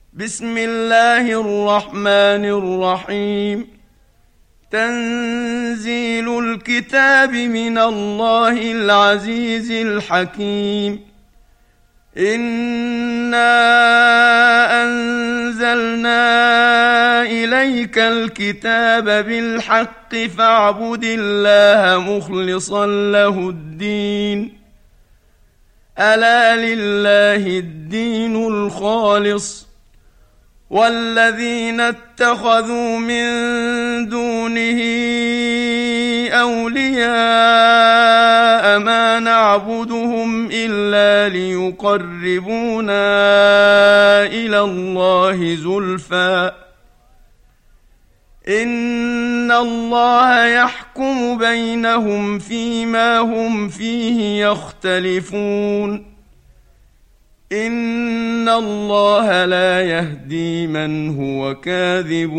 بسم الله الرحمن الرحيم. تنزيل الكتاب من الله العزيز الحكيم. إنا أنزلنا إليك الكتاب بالحق فاعبد الله مخلصا له الدين. ألا لله الدين الخالص والذين اتخذوا من دونه أولياء ما نعبدهم إلا ليقربونا إلى الله زلفى إن الله يحكم بينهم فيما هم فيه يختلفون. إن الله لا يهدي من هو كاذب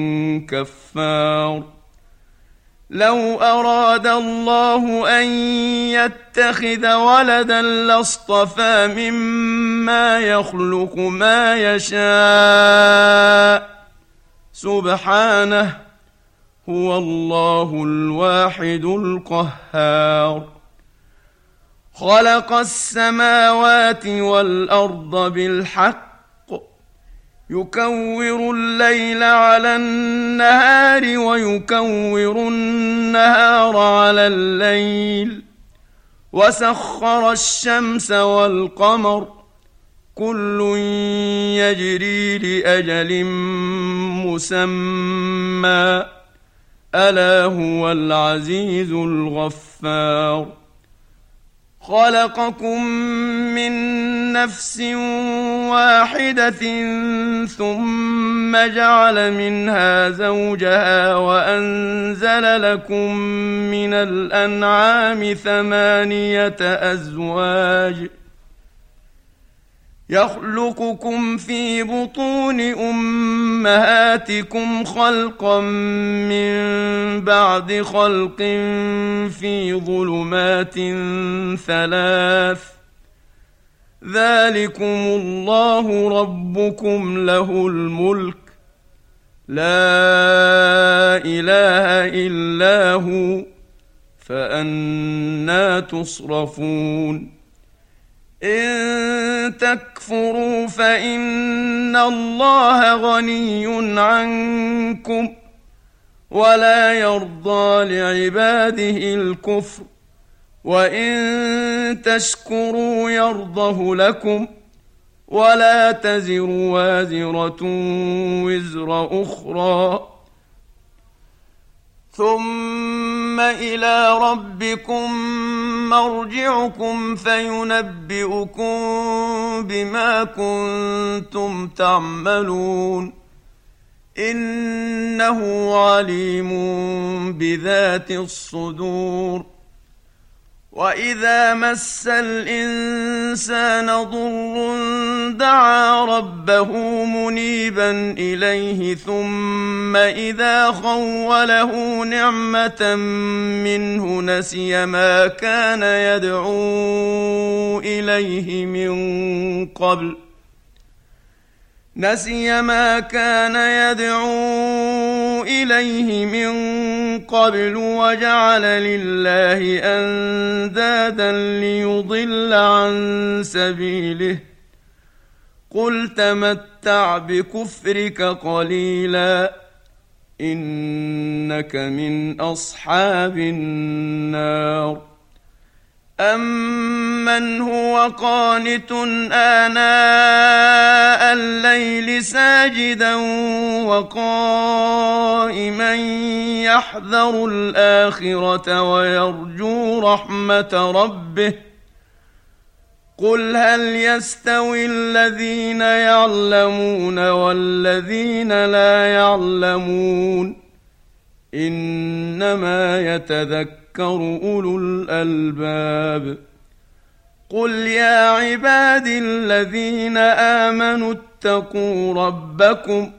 كفار. لو أراد الله أن يتخذ ولدا لاصطفى مما يخلق ما يشاء سبحانه هو الله الواحد القهار. خلق السماوات والأرض بالحق يكور الليل على النهار ويكور النهار على الليل وسخر الشمس والقمر كل يجري لأجل مسمى ألا هو العزيز الغفار. خلقكم من نفس واحدة ثم جعل منها زوجها وأنزل لكم من الأنعام 8 أزواج يخلقكم في بطون أمهاتكم خلقا من بعد خلق في ظلمات 3 ذلكم الله ربكم له الملك لا إله إلا هو فأنى تصرفون. إن تكفروا فإن الله غني عنكم ولا يرضى لعباده الكفر وإن تشكروا يرضه لكم ولا تزر وازرة وزر أخرى ثم إلى ربكم مرجعكم فينبئكم بما كنتم تعملون إنه عليم بذات الصدور. وإذا مس الإنسان ضر دعا ربه منيبا إليه ثم إذا خوله نعمة منه نسي ما كان يدعو إليه من قبل وجعل لله أندادا ليضل عن سبيله قل تمتع بكفرك قليلا إنك من أصحاب النار. أمن هو قانت آناء الليل ساجدا وقائما يحذر الآخرة ويرجو رحمة ربه قل هل يستوي الذين يعلمون والذين لا يعلمون إنما يتذكر أولو الألباب. قل يا عبادي الذين آمنوا اتقوا ربكم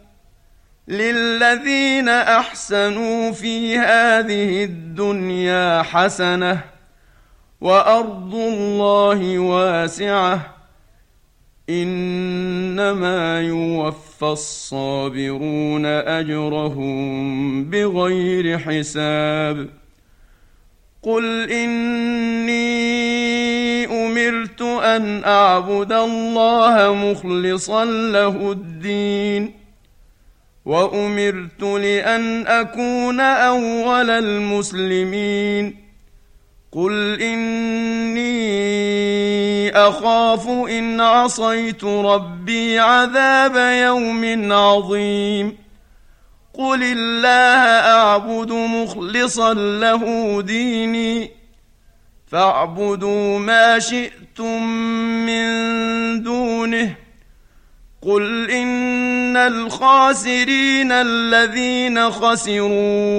للذين أحسنوا في هذه الدنيا حسنة وأرض الله واسعة إنما يوفى الصابرون أجرهم بغير حساب قل إني أمرت أن أعبد الله مخلصا له الدين وأمرت لأن أكون أول المسلمين قل إني أخاف إن عصيت ربي عذاب يوم عظيم قل الله أعبد مخلصا له ديني فاعبدوا ما شئتم من دونه قل إن الخاسرين الذين خسروا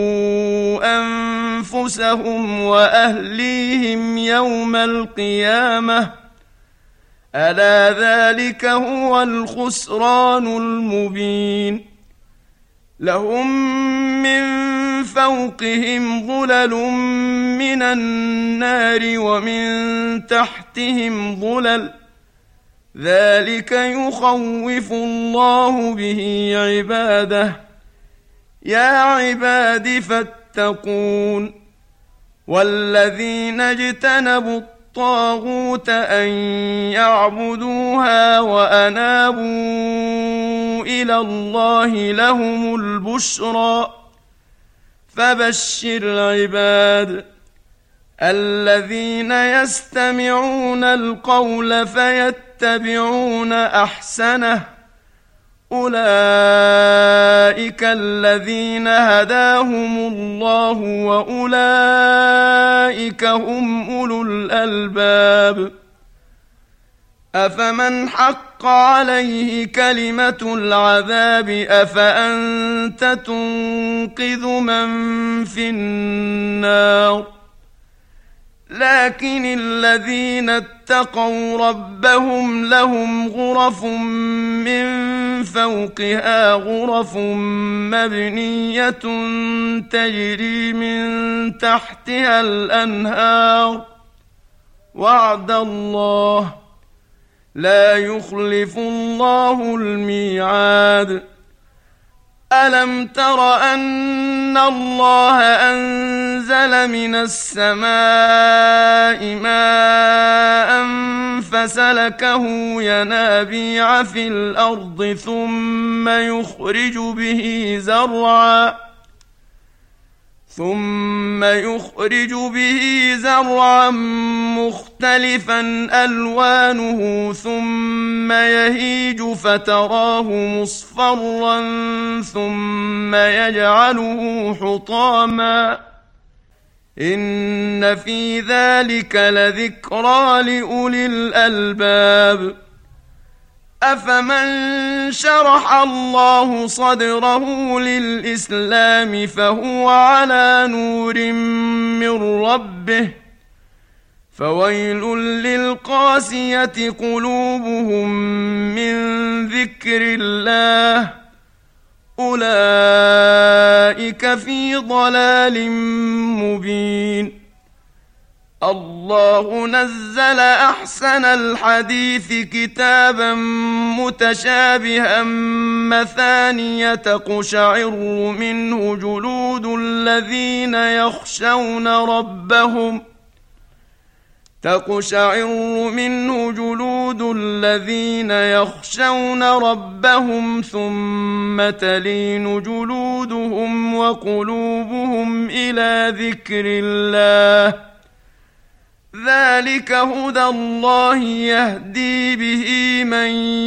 أنفسهم وأهليهم يوم القيامة ألا ذلك هو الخسران المبين لهم من فوقهم ظلل من النار ومن تحتهم ظلل ذلك يخوف الله به عباده يا عباد فاتقون والذين اجتنبوا الطاغوت أن يعبدوها وأنابوا إلى الله لهم البشرى فبشر عباد الذين يستمعون القول فيتبعون أحسنه أولئك الذين هداهم الله وأولئك هم أولو الألباب أفمن حق عليه كلمة العذاب أفأنت تنقذ من في النار لكن الذين اتقوا ربهم لهم غرف من فوقها غرف مبنية تجري من تحتها الأنهار وعد الله لا يخلف الله الميعاد ألم تر أن الله أنزل من السماء ماء فسلكه ينابيع في الأرض ثم يخرج به زرعا مختلفا ألوانه ثم يهيج فتراه مصفرا ثم يجعله حطاما إن في ذلك لذكرى لأولي الألباب أفمن شرح الله صدره للإسلام فهو على نور من ربه فويل للقاسية قلوبهم من ذكر الله أولئك في ضلال مبين الله نزل أحسن الحديث كتابا متشابها مثانية تقشعر منه جلود الذين يخشون ربهم ثم تلين جلودهم وقلوبهم إلى ذكر الله ذلك هدى الله يهدي به من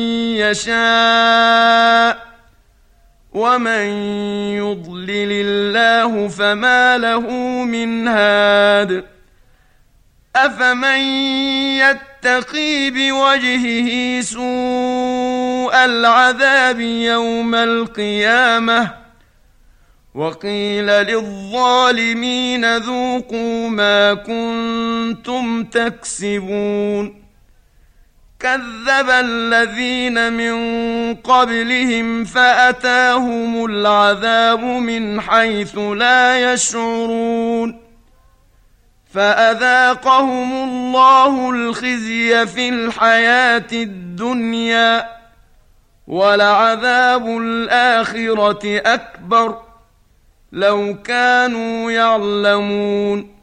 يشاء ومن يضلل الله فما له من هاد أفمن يتقي بوجهه سوء العذاب يوم القيامة وقيل للظالمين ذوقوا ما كنتم تكسبون كذب الذين من قبلهم فأتاهم العذاب من حيث لا يشعرون فأذاقهم الله الخزي في الحياة الدنيا ولعذاب الآخرة أكبر لو كانوا يعلمون.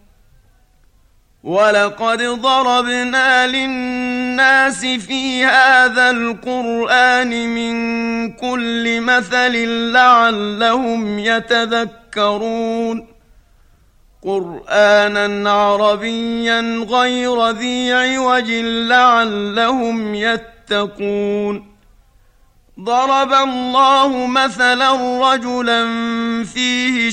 ولقد ضربنا للناس في هذا القرآن من كل مثل لعلهم يتذكرون. قرآنا عربيا غير ذي عوج لعلهم يتقون. ضرب الله مثلا رجلا فيه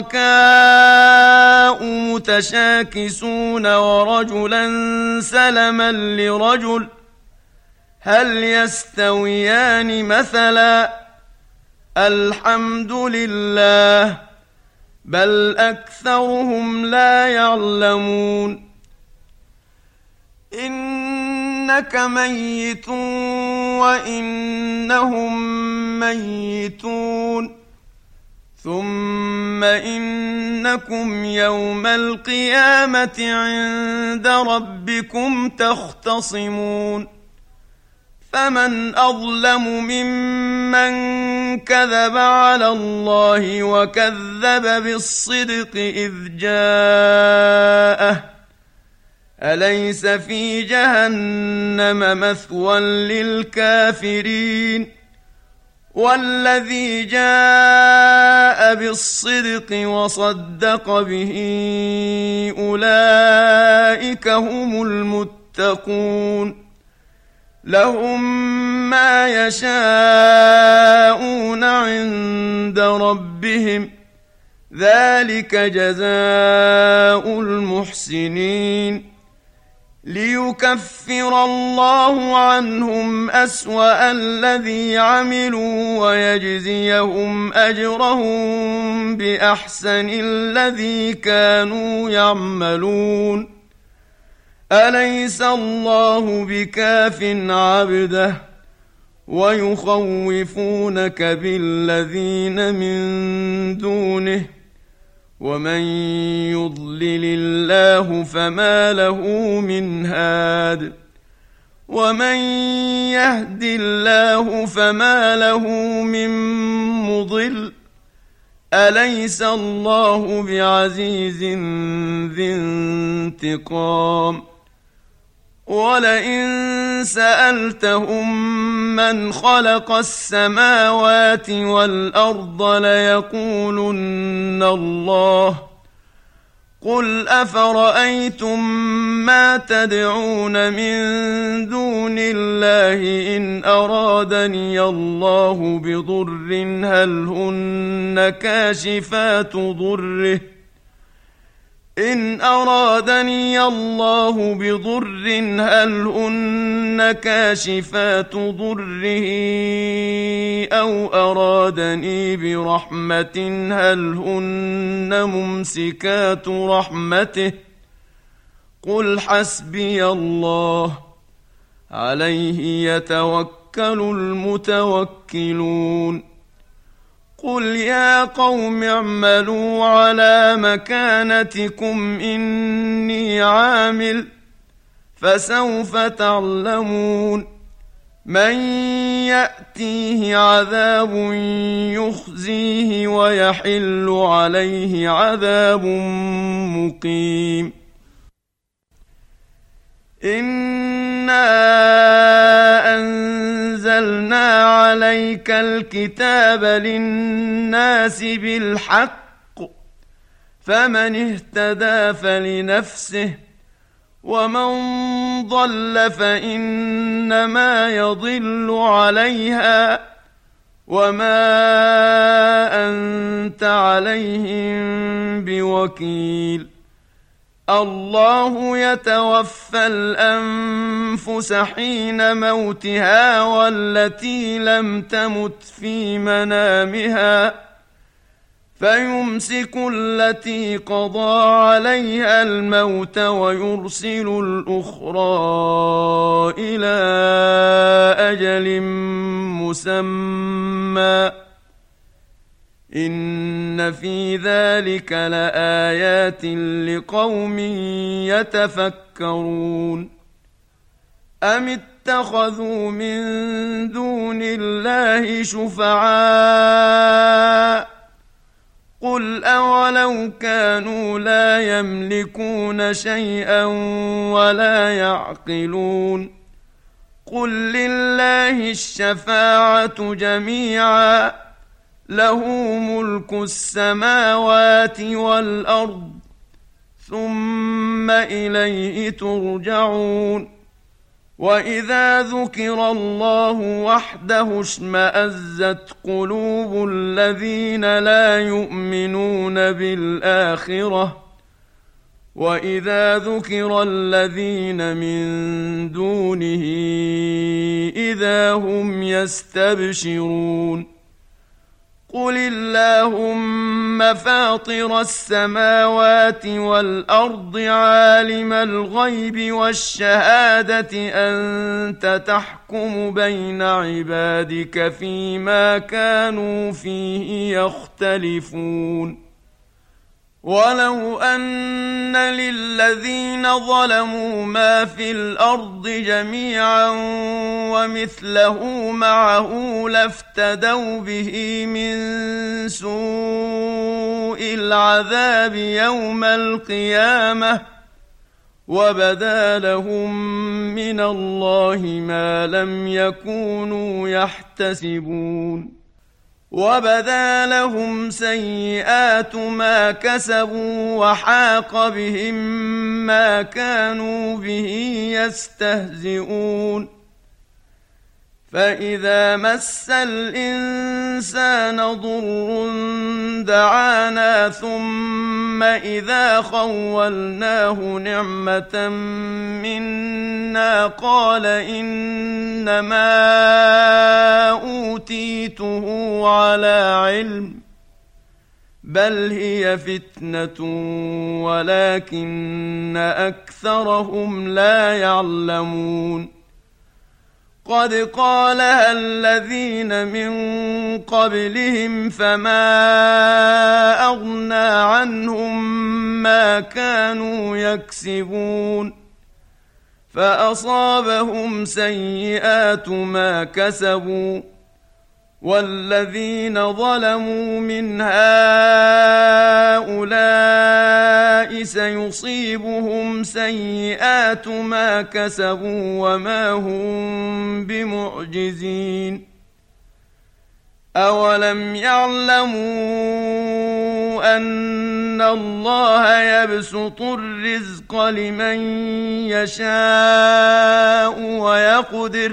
شركاء متشاكسون ورجلا سلما لرجل هل يستويان مثلا الحمد لله بل أكثرهم لا يعلمون. إنك ميت وإنهم ميتون ثم إنكم يوم القيامة عند ربكم تختصمون. فمن أظلم ممن كذب على الله وكذب بالصدق إذ جاءه أليس في جهنم مثوى للكافرين. والذي جاء بالصدق وصدق به أولئك هم المتقون. لهم ما يشاءون عند ربهم ذلك جزاء المحسنين. ليكفر الله عنهم أسوأ الذي عملوا ويجزيهم أجرهم بأحسن الذي كانوا يعملون. أليس الله بكاف عبده ويخوفونك بالذين من دونه ومن يضلل الله فما له من هاد ومن يهد الله فما له من مضل. أليس الله بعزيز ذي انتقام. ولئن سألتهم من خلق السماوات والأرض ليقولن الله. قل أفرأيتم ما تدعون من دون الله إن أرادني الله بضر هل هن كاشفات ضره إن أرادني الله بضر هل هن كاشفات ضره أو أرادني برحمة هل هن ممسكات رحمته قل حسبي الله عليه يتوكل المتوكلون. قل يا قوم اعملوا على مكانتكم إني عامل فسوف تعلمون من يأتيه عذاب يخزيه ويحل عليه عذاب مقيم. إنا أنزلنا عليك الكتاب للناس بالحق فمن اهتدى فلنفسه ومن ضل فإنما يضل عليها وما أنت عليهم بوكيل. الله يتوفى الأنفس حين موتها والتي لم تمت في منامها فيمسك التي قضى عليها الموت ويرسل الأخرى إلى أجل مسمى إن في ذلك لآيات لقوم يتفكرون. أم اتخذوا من دون الله شفعاء قل أولو كانوا لا يملكون شيئا ولا يعقلون قل لله الشفاعة جميعا له ملك السماوات والأرض ثم إليه ترجعون. وإذا ذكر الله وحده اشمأزت قلوب الذين لا يؤمنون بالآخرة وإذا ذكر الذين من دونه إذا هم يستبشرون. قل اللهم فاطر السماوات والأرض عالم الغيب والشهادة أنت تحكم بين عبادك فيما كانوا فيه يختلفون. ولو أن للذين ظلموا ما في الأرض جميعا ومثله معه لافتدوا به من سوء العذاب يوم القيامة وبدا لهم من الله ما لم يكونوا يحتسبون. وبدا لهم سيئات ما كسبوا وحاق بهم ما كانوا به يستهزئون. فإذا مس الإنسان ضر دعانا ثم إذا خولناه نعمة منا قال إنما أوتيته على علم بل هي فتنة ولكن أكثرهم لا يعلمون. قد قالها الذين من قبلهم فما أغنى عنهم ما كانوا يكسبون فأصابهم سيئات ما كسبوا والذين ظلموا من هؤلاء سيصيبهم سيئات ما كسبوا وما هم بمعجزين. أولم يعلموا أن الله يبسط الرزق لمن يشاء ويقدر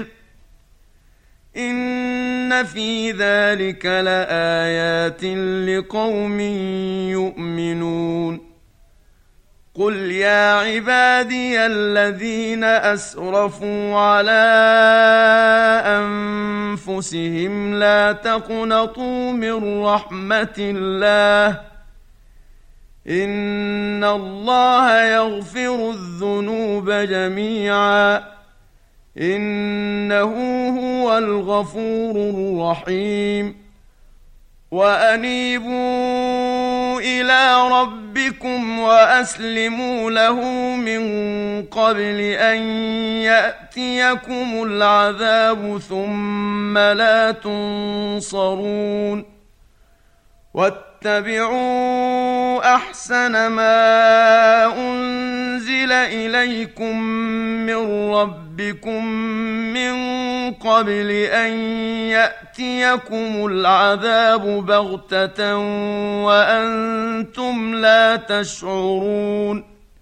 إن في ذلك لآيات لقوم يؤمنون. قل يا عبادي الذين أسرفوا على أنفسهم لا تقنطوا من رحمة الله إن الله يغفر الذنوب جميعا إنه هو الغفور الرحيم. وأنيبوا إلى ربكم وأسلموا له من قبل أن يأتيكم العذاب ثم لا تنصرون. واتبعوا أحسن ما أنزل إليكم من ربكم من قبل أن يأتيكم العذاب بغتة وأنتم لا تشعرون.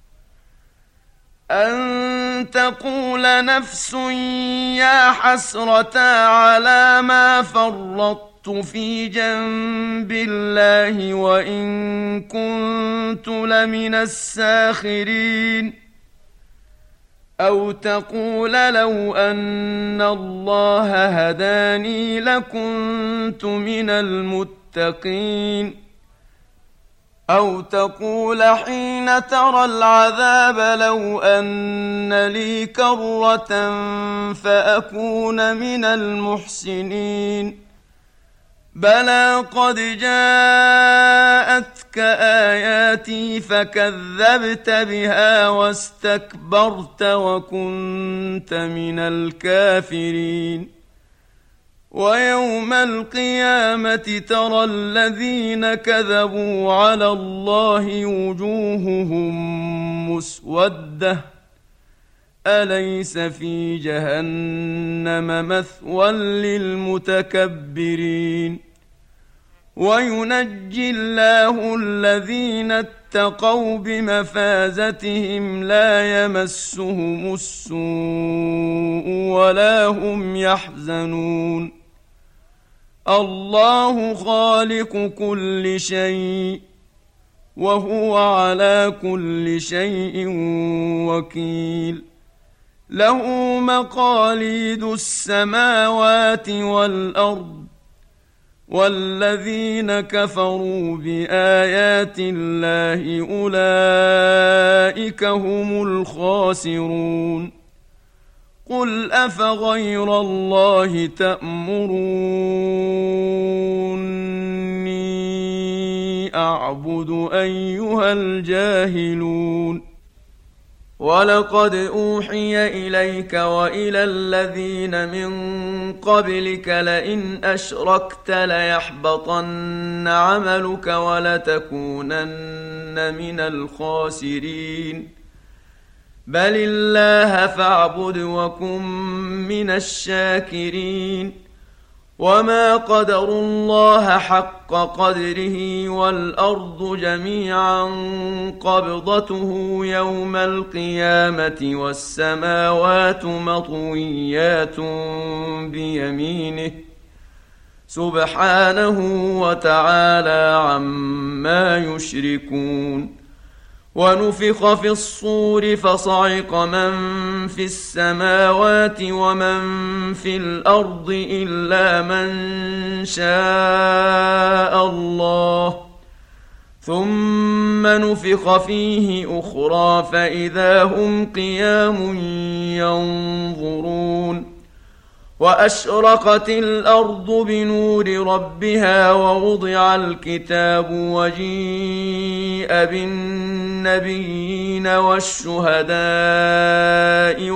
أن تقول نفس يا حسرة على ما فرطت في جنب الله وإن كنت لمن الساخرين. أو تقول لو أن الله هداني لكنت من المتقين. أو تقول حين ترى العذاب لو أن لي كرة فأكون من المحسنين. بلى قد جاءتك آياتي فكذبت بها واستكبرت وكنت من الكافرين ويوم القيامة ترى الذين كذبوا على الله وجوههم مسودة أليس في جهنم مثوى للمتكبرين وينجي الله الذين اتقوا بمفازتهم لا يمسهم السوء ولا هم يحزنون الله خالق كل شيء وهو على كل شيء وكيل له مقاليد السماوات والأرض والذين كفروا بآيات الله أولئك هم الخاسرون قل أفغير الله تأمروني أعبد أيها الجاهلون ولقد أوحي إليك وإلى الذين من قبلك لئن أشركت ليحبطن عملك ولتكونن من الخاسرين بل الله فاعبد وكن من الشاكرين وما قدروا الله حق قدره والأرض جميعا قبضته يوم القيامة والسماوات مطويات بيمينه سبحانه وتعالى عما يشركون ونفخ في الصور فصعق من في السماوات ومن في الأرض إلا من شاء الله ثم نفخ فيه أخرى فإذا هم قيام ينظرون وأشرقت الأرض بنور ربها ووضع الكتاب وجيء بالنبيين والشهداء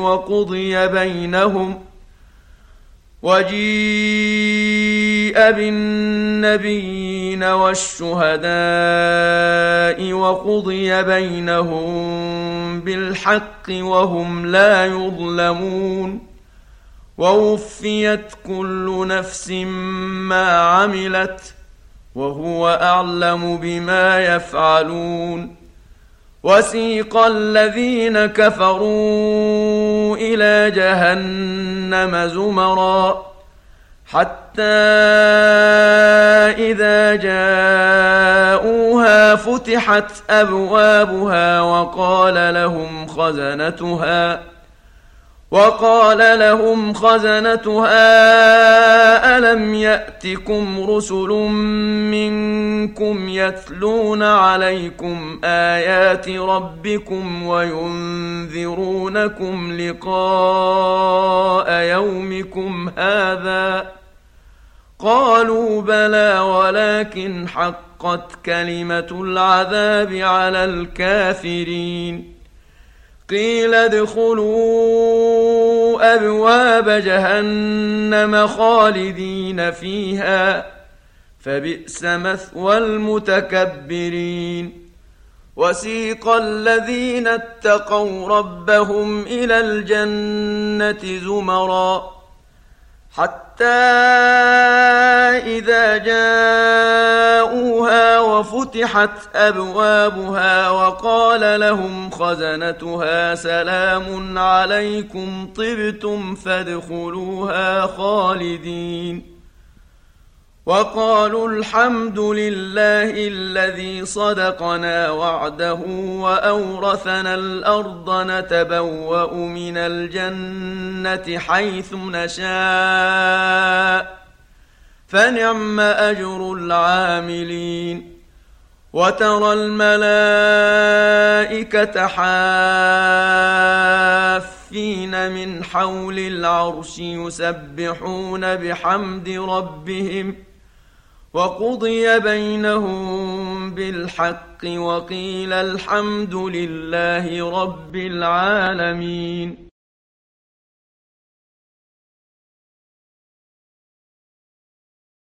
وقضي بينهم بالحق وهم لا يظلمون ووفيت كل نفس ما عملت وهو أعلم بما يفعلون وسيق الذين كفروا إلى جهنم زمرا حتى إذا جاءوها فتحت أبوابها وقال لهم خزنتها ألم يأتكم رسل منكم يتلون عليكم آيات ربكم وينذرونكم لقاء يومكم هذا قالوا بلى ولكن حقت كلمة العذاب على الكافرين قيل ادخلوا أبواب جهنم خالدين فيها فبئس مثوى المتكبرين وسيق الذين اتقوا ربهم إلى الجنة زمرا حتى إذا جاءوها وفتحت أبوابها وقال لهم خزنتها سلام عليكم طبتم فادخلوها خالدين وقالوا الحمد لله الذي صدقنا وعده وأورثنا الأرض نتبوأ من الجنة حيث نشاء فنعم أجر العاملين وترى الملائكة حافين من حول العرش يسبحون بحمد ربهم وقضي بينهم بالحق وقيل الحمد لله رب العالمين.